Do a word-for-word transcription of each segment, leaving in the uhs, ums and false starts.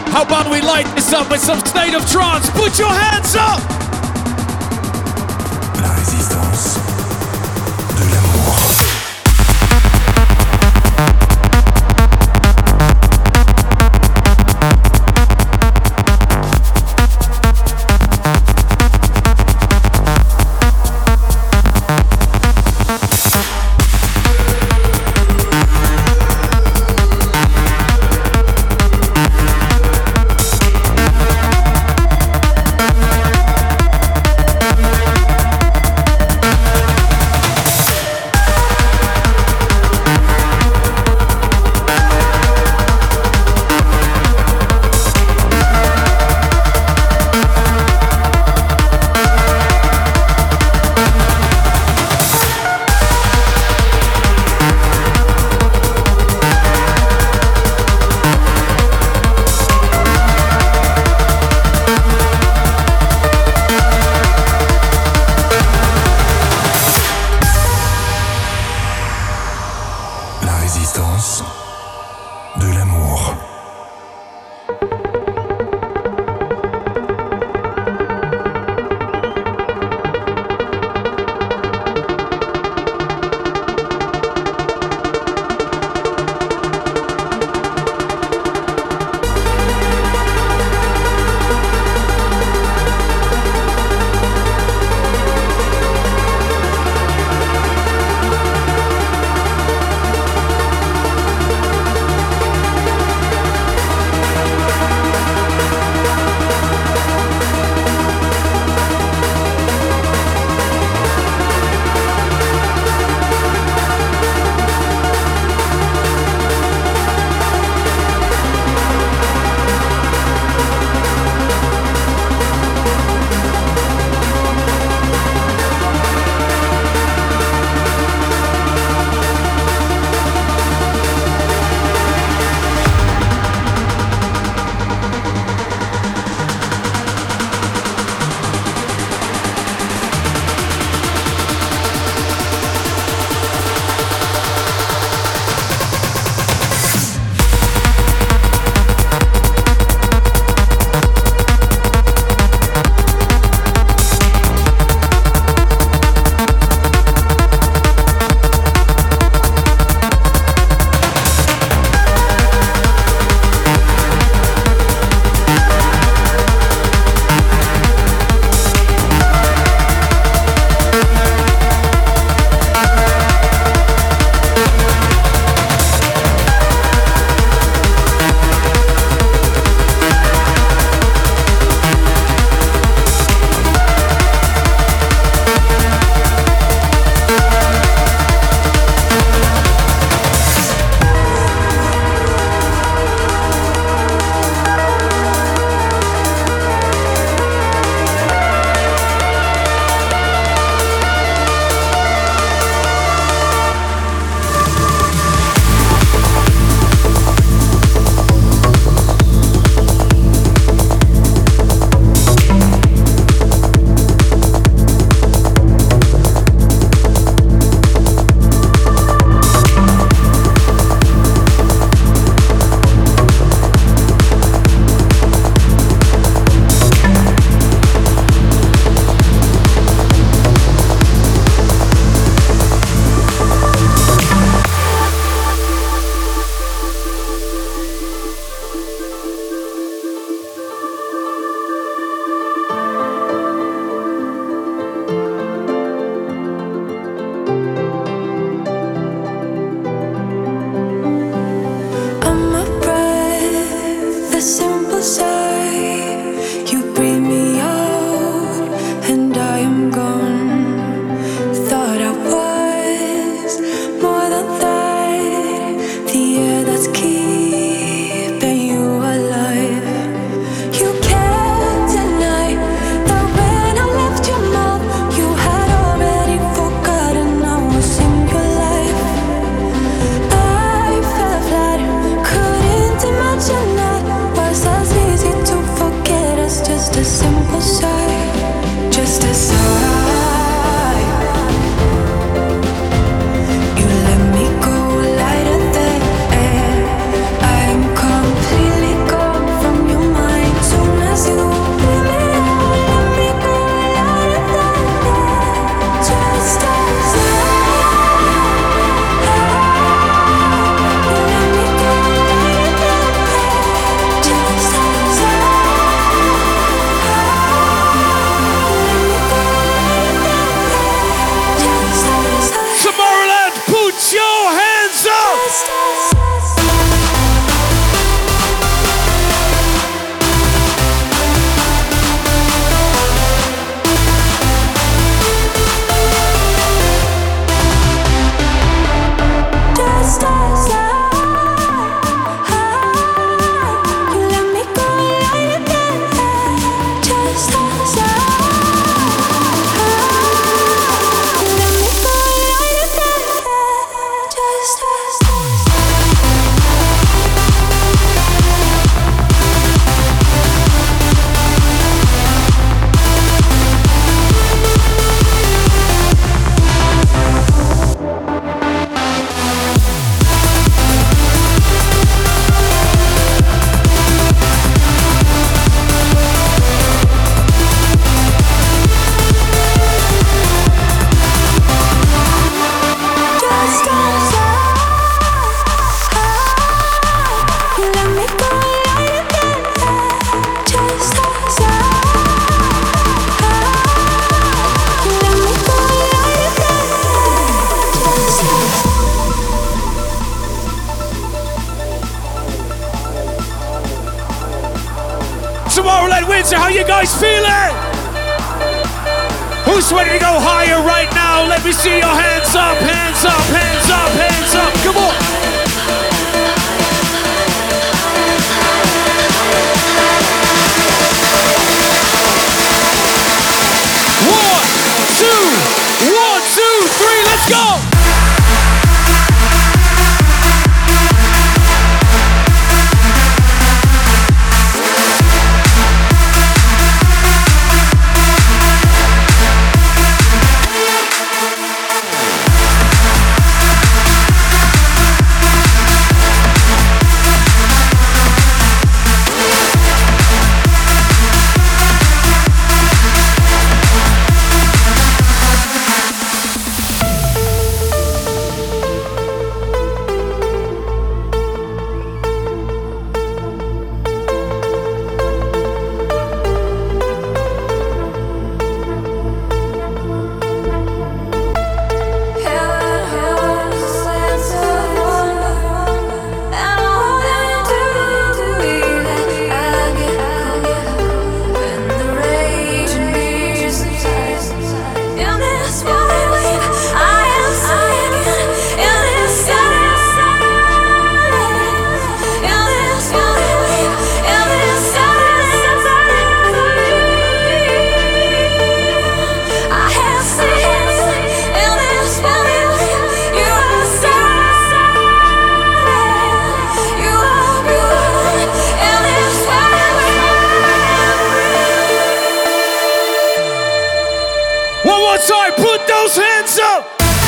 How about we light this up with some State of Trance? Put your hands up! La résistance de l'amour. Couldn't imagine that was as easy to Tomorrowland Windsor, how you guys feeling? Who's ready to go higher right now? Let me see your hands up, hands up, hands up, hands up. Come on. One, two, one, two, three, let's go. Sorry, put those hands up.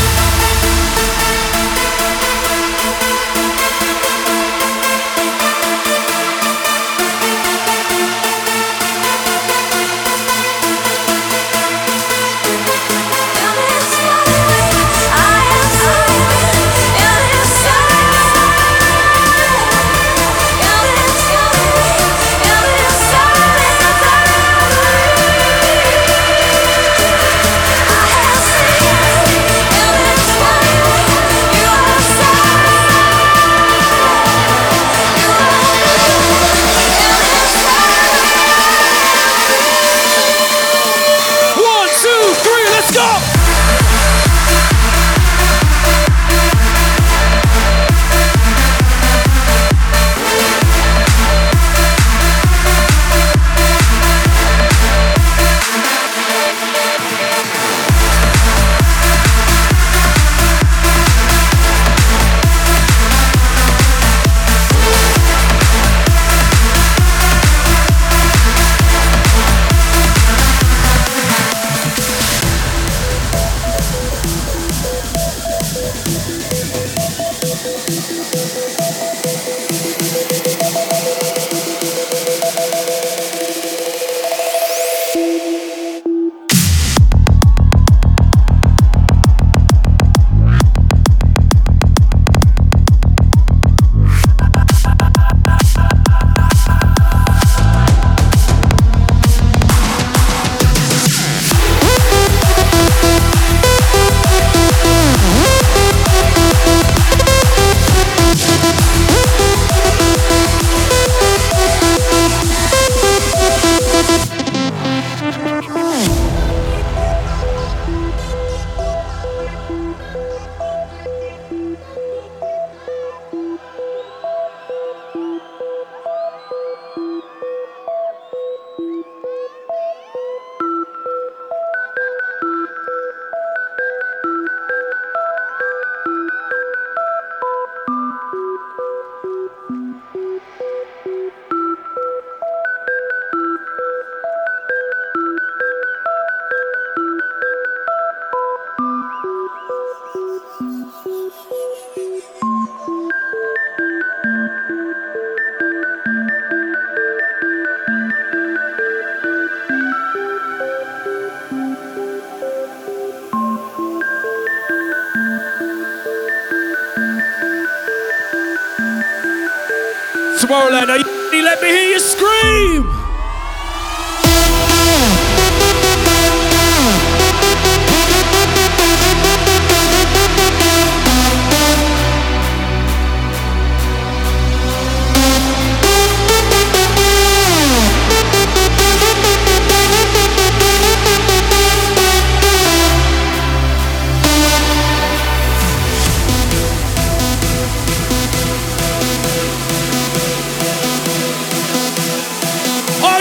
Tomorrowland, are you ready? Let me hear you scream!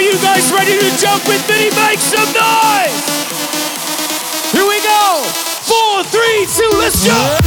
you guys ready to jump with me? Make some noise! Here we go! Four, three, two, let's jump!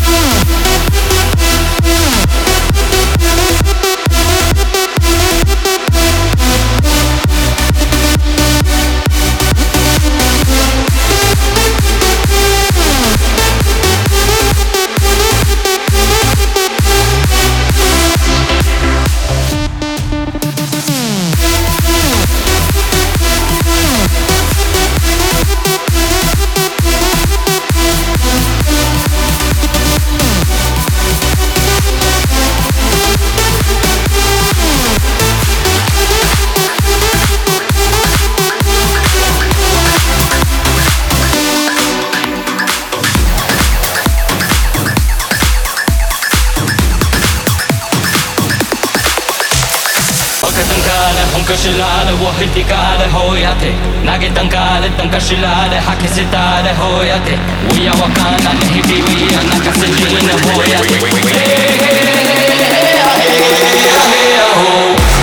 知られを引きかれほやて投げたんかれたんか知られ吐き捨てたれほやてうやわかんなね日々うや泣かせじなほやてへへへへへへへへへ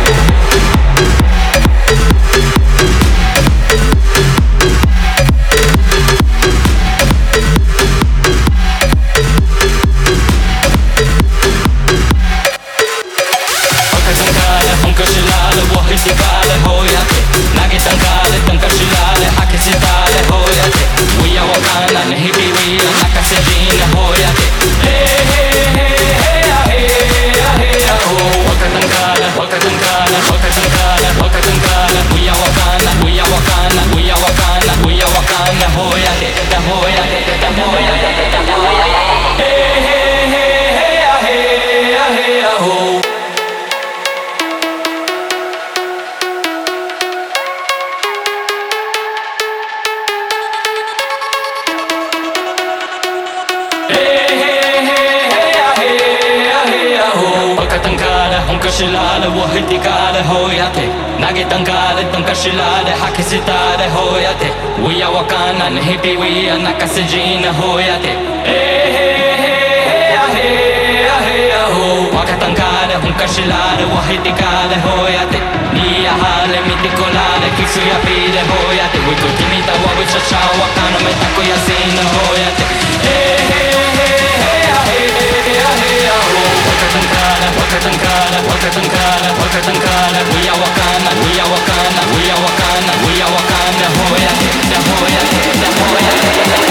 知られを引きかれほやて投げたんかれたんか知られ吐き捨てたれほやてうやわかんなね日々うや泣かせじなほやてえへへやへやへやほわかったんかれほんか知られを引きかれほやてにやはれ見てこられキスやピーでほやてうと君たわぶちゃちゃわかのめたくやせいなほやてえへへやへやへやほWakatankara, Wakatankara, Wakatankara, we are Wakana, we are Wakana, we are Wakana, we are Wakana, Hoya, the Hoya, the Hoya, the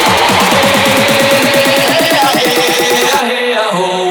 Hoya.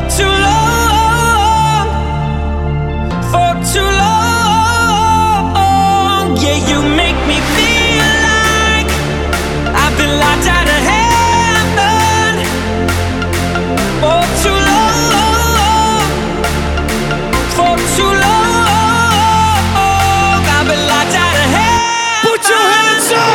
too long, for too long. Yeah, you make me feel like I've been locked out of heaven for too long, for too long. I've been locked out of heaven. Put your hands up.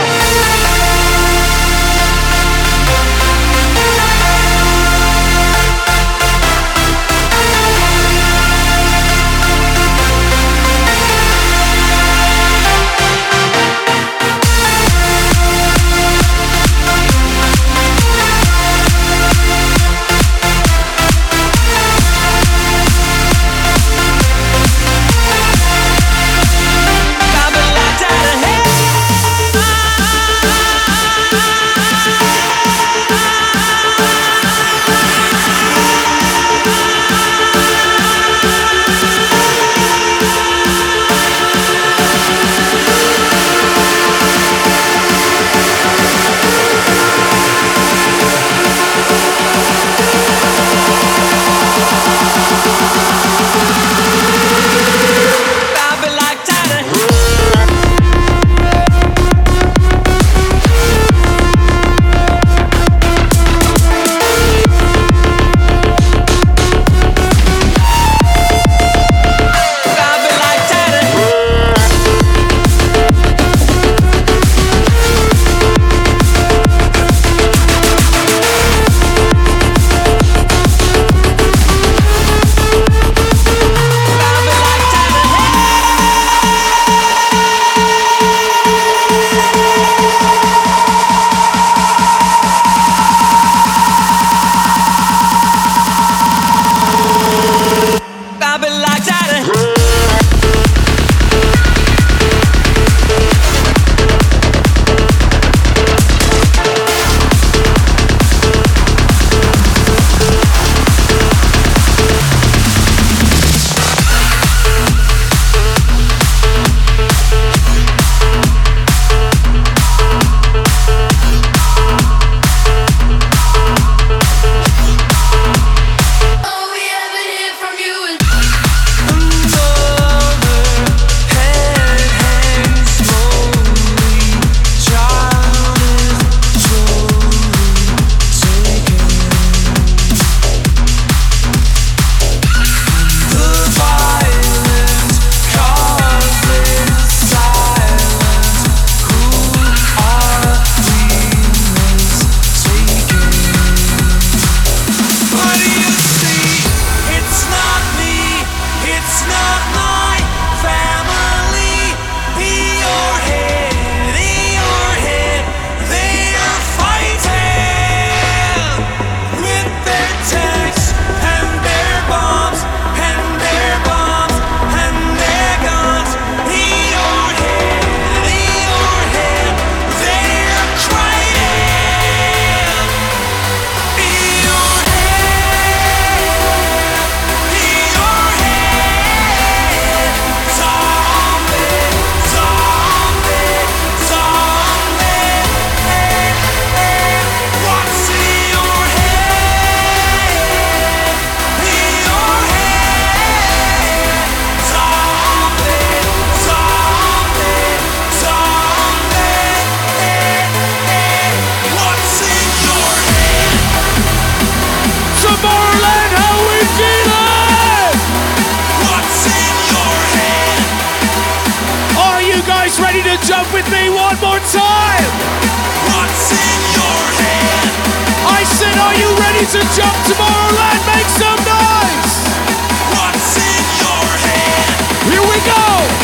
Jump with me one more time. What's in your hand? I said, are you ready to jump Tomorrowland? Make some noise. What's in your hand? Here we go.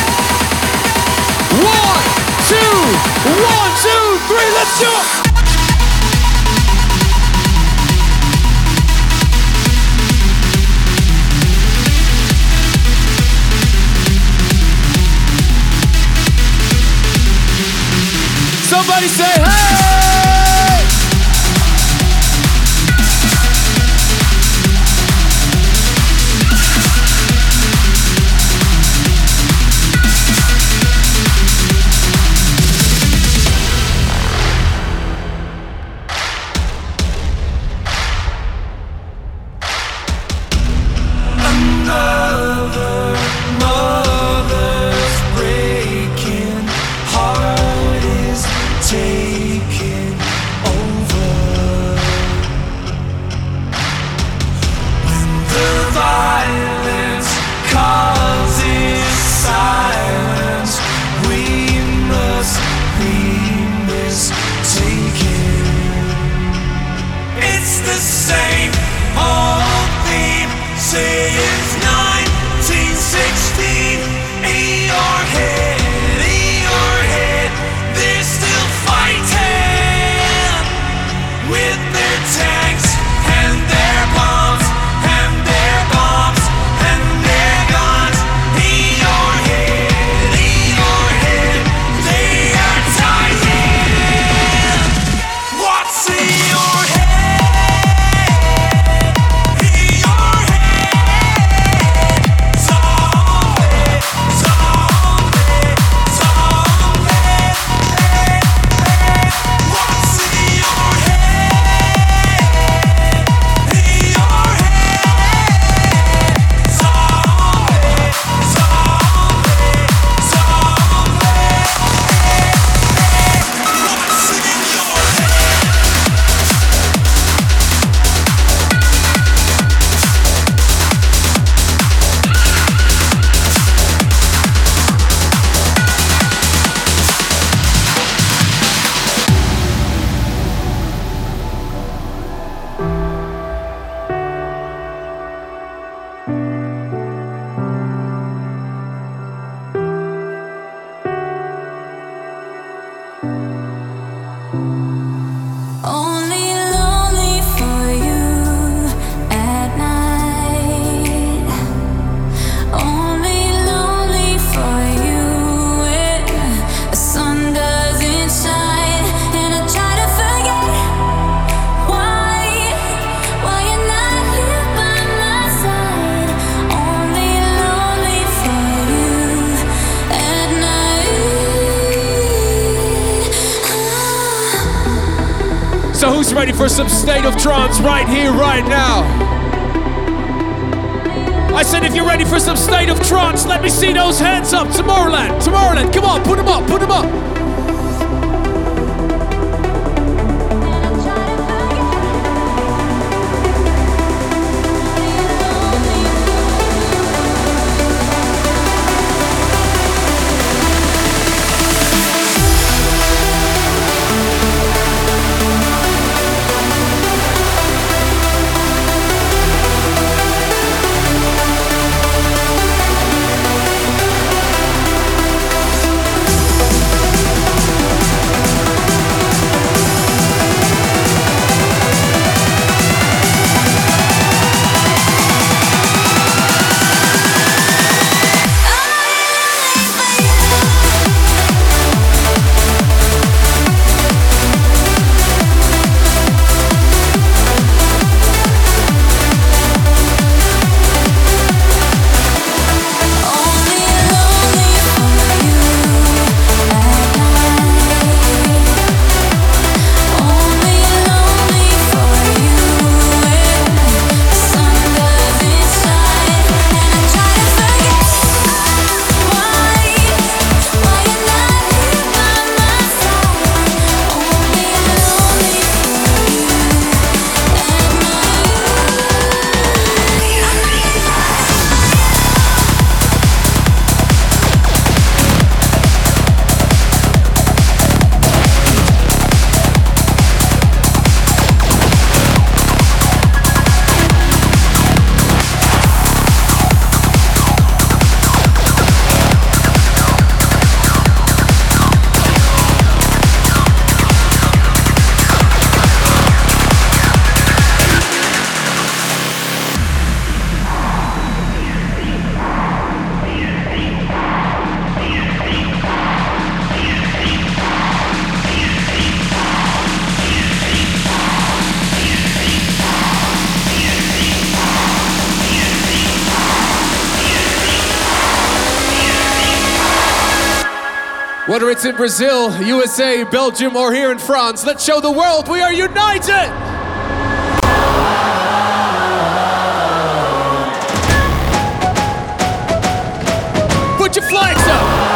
One, two, one, two, three, let's jump. Somebody say, hey! the same old theme since nineteen sixteen. In your head, in your head, they're still fighting with their tanks and their bombs and their bombs and their guns. In your head, in your head, they are dying. What's in your head? In your head, zombie, zombie, zombie. What's in your head? In your head, zombie, zombie, zombie. What's in your Only lonely for you at night. Only lonely for you when the sun doesn't shine. And I try to forget why, why you're not here by my side. Only lonely for you at night. So who's ready for some state of trance right here, right now? I said if you're ready for some state of trance, let me see those hands up. Tomorrowland, Tomorrowland, come on, put them up, put them up. Whether it's in Brazil, U S A, Belgium, or here in France, let's show the world we are united! Put your flags up!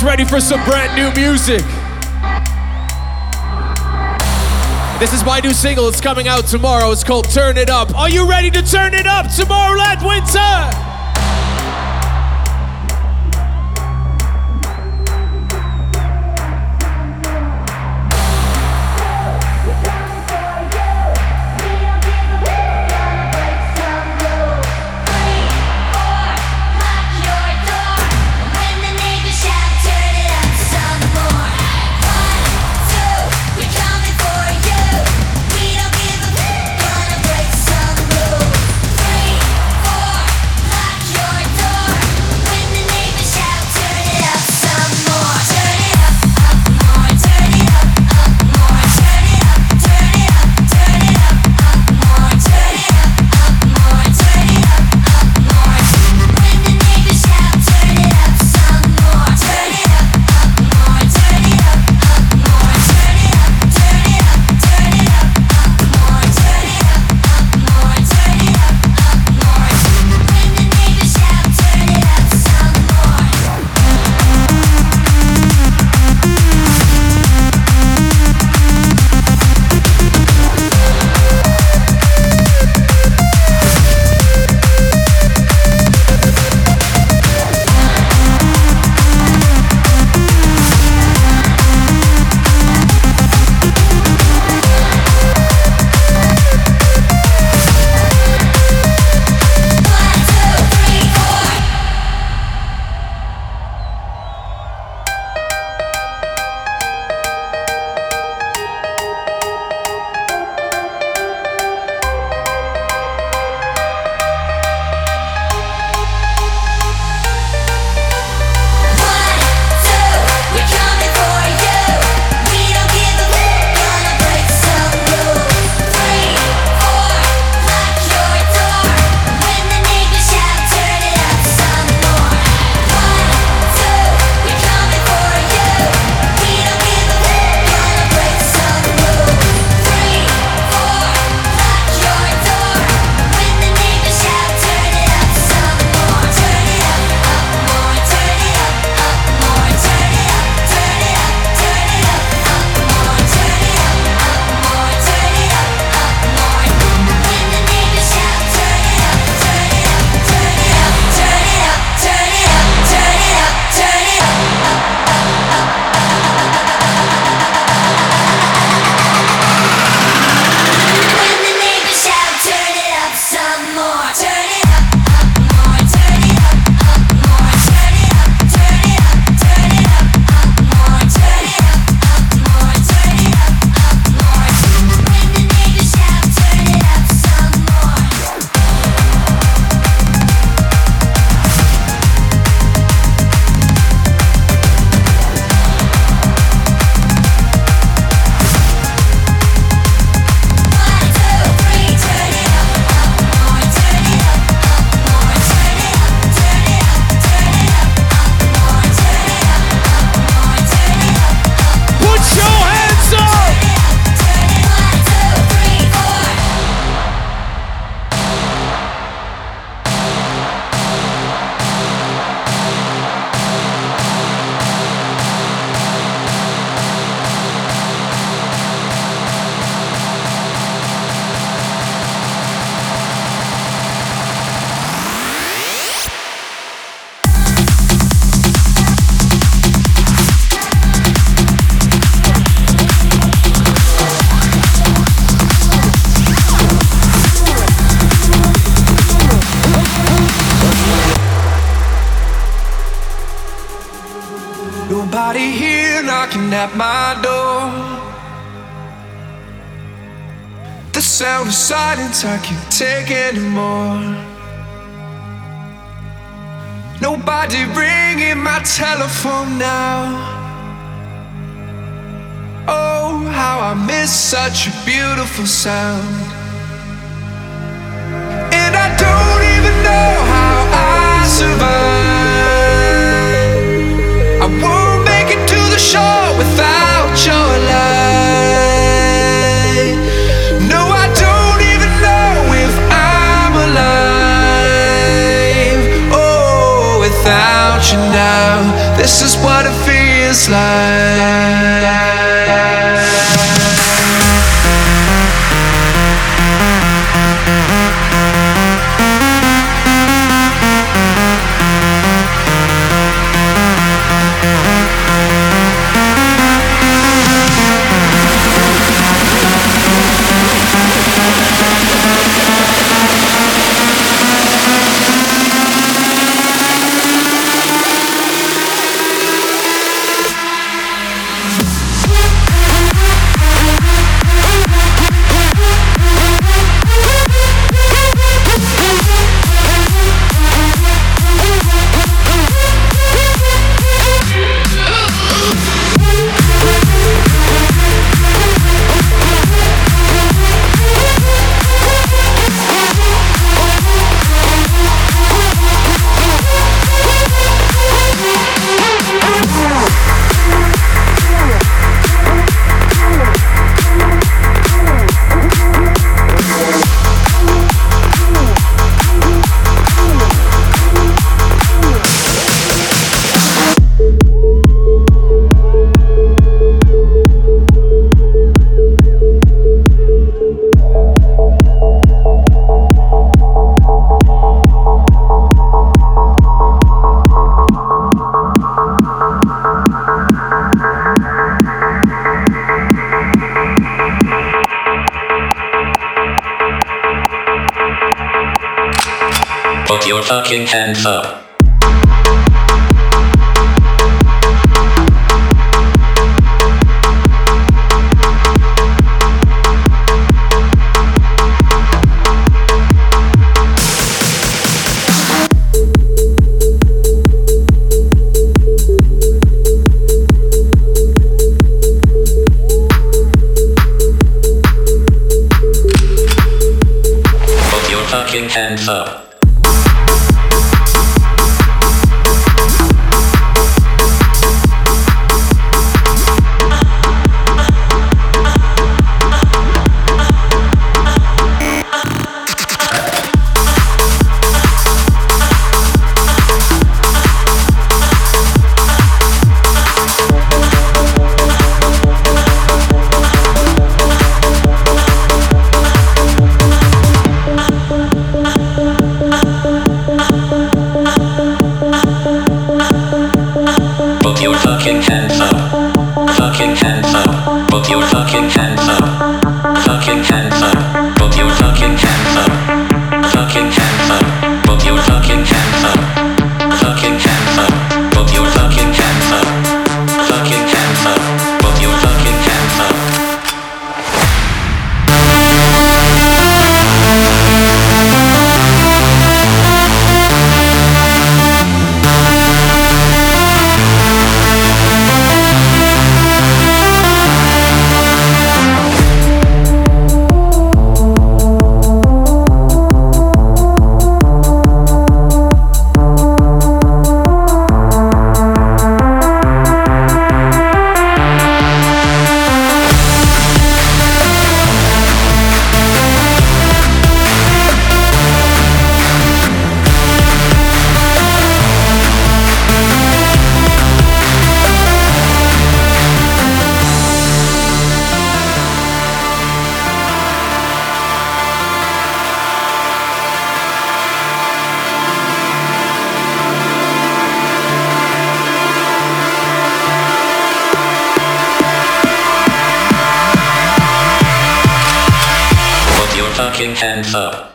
ready for some brand new music. This is my new single. It's coming out tomorrow. It's called Turn It Up. Are you ready to turn it up? Tomorrowland Winter! Nobody here knocking at my door. The sound of silence I can't take anymore. Nobody ringing my telephone now. Oh, how I miss such a beautiful sound. And I don't even know how I survive. I won't make it to the shore without your light. No, I don't even know if I'm alive. Oh, without you now, this is what it feels this life. Put your fucking hands up. Put your fucking hands up. Put your fucking hands up. Fucking hands up. Put your fucking hands up. Fucking hands up. Put your fucking hands up. Fucking hands up. Put your fucking hands up. Fucking hands up. Put your fucking hands up. Fucking hands up. Put your fucking hands up. Fucking hands up.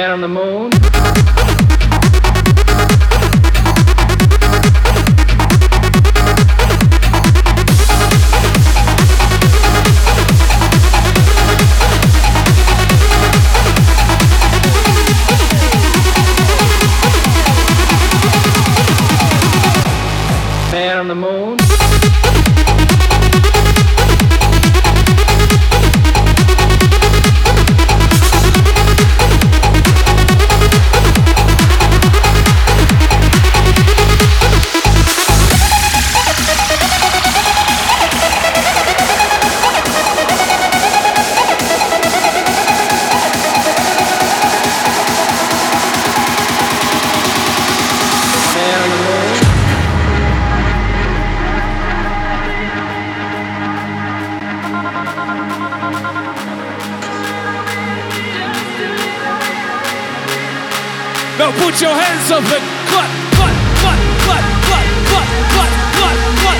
Man on the moon. Man on the moon. Now put your hands up and clap, clap, clap, clap, clap, clap, clap, clap, clap.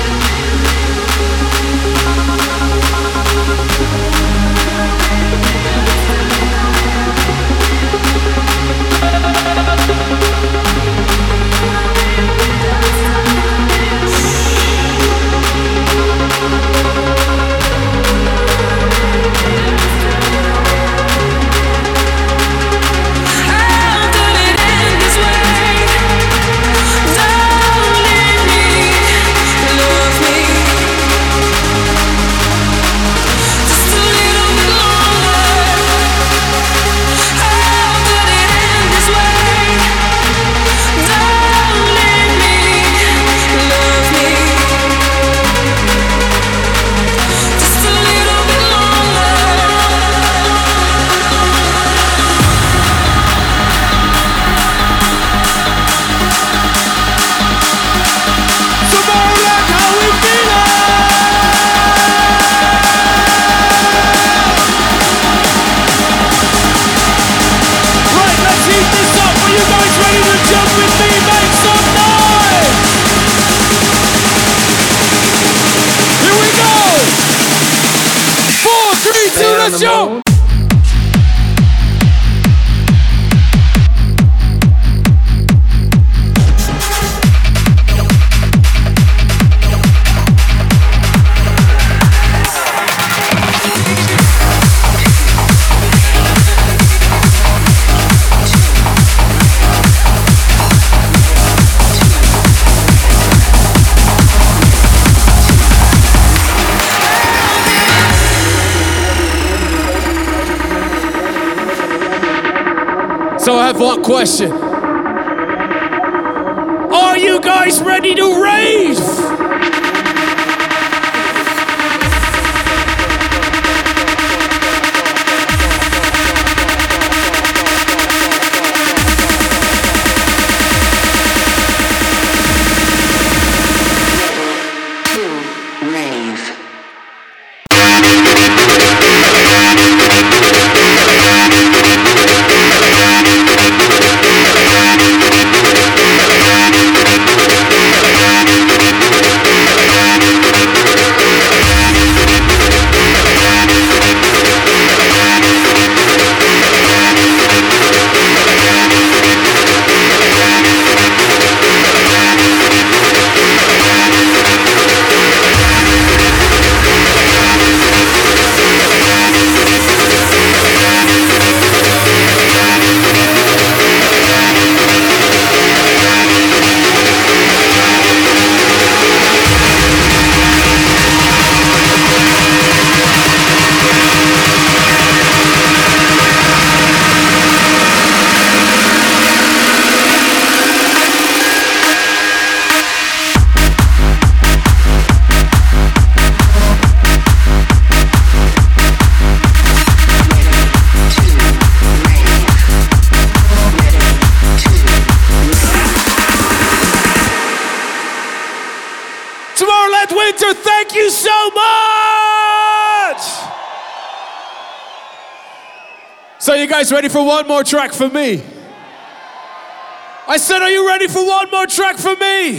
Let's go! So I have one question. Are you guys ready to rave? Tomorrowland Winter, thank you so much! So you guys ready for one more track from me? I said, are you ready for one more track from me?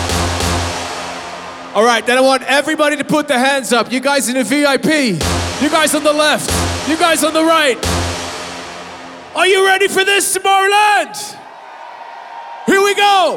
All right, then I want everybody to put their hands up. You guys in the V I P, you guys on the left, you guys on the right. Are you ready for this, Tomorrowland? Here we go.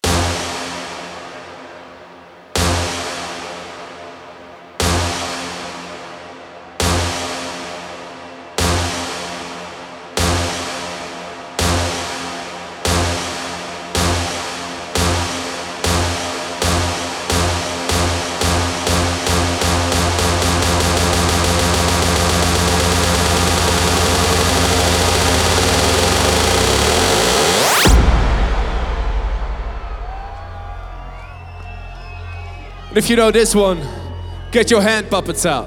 And if you know this one, get your hand puppets out.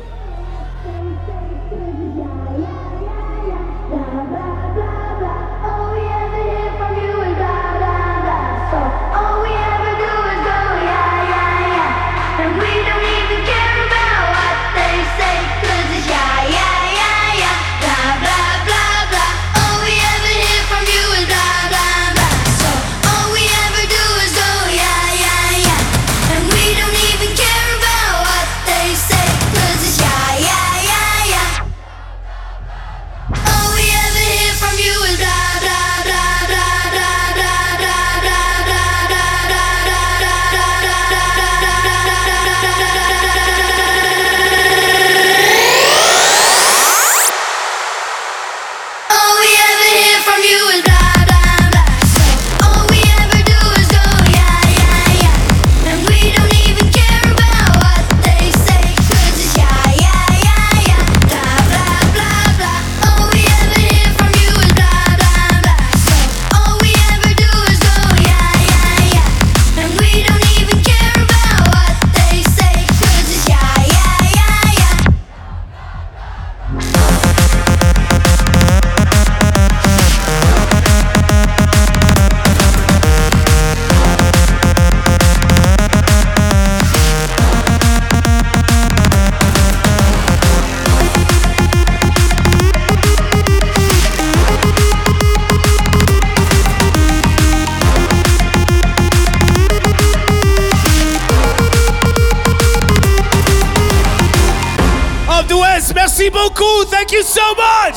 Merci beaucoup. Thank you so much.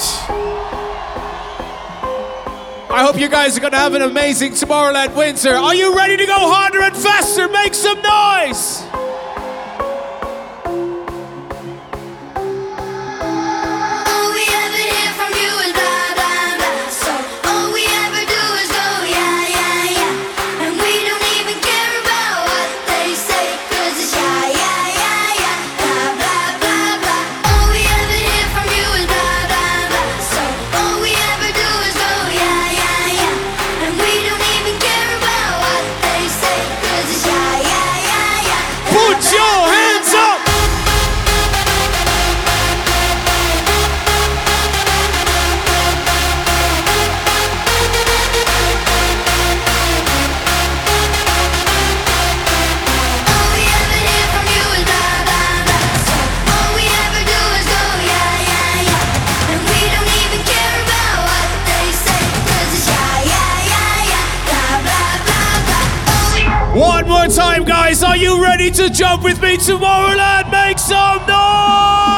I hope you guys are going to have an amazing Tomorrowland winter. Are you ready to go harder and faster? Make some noise. One more time, guys. Are you ready to jump with me, Tomorrowland? Make some noise!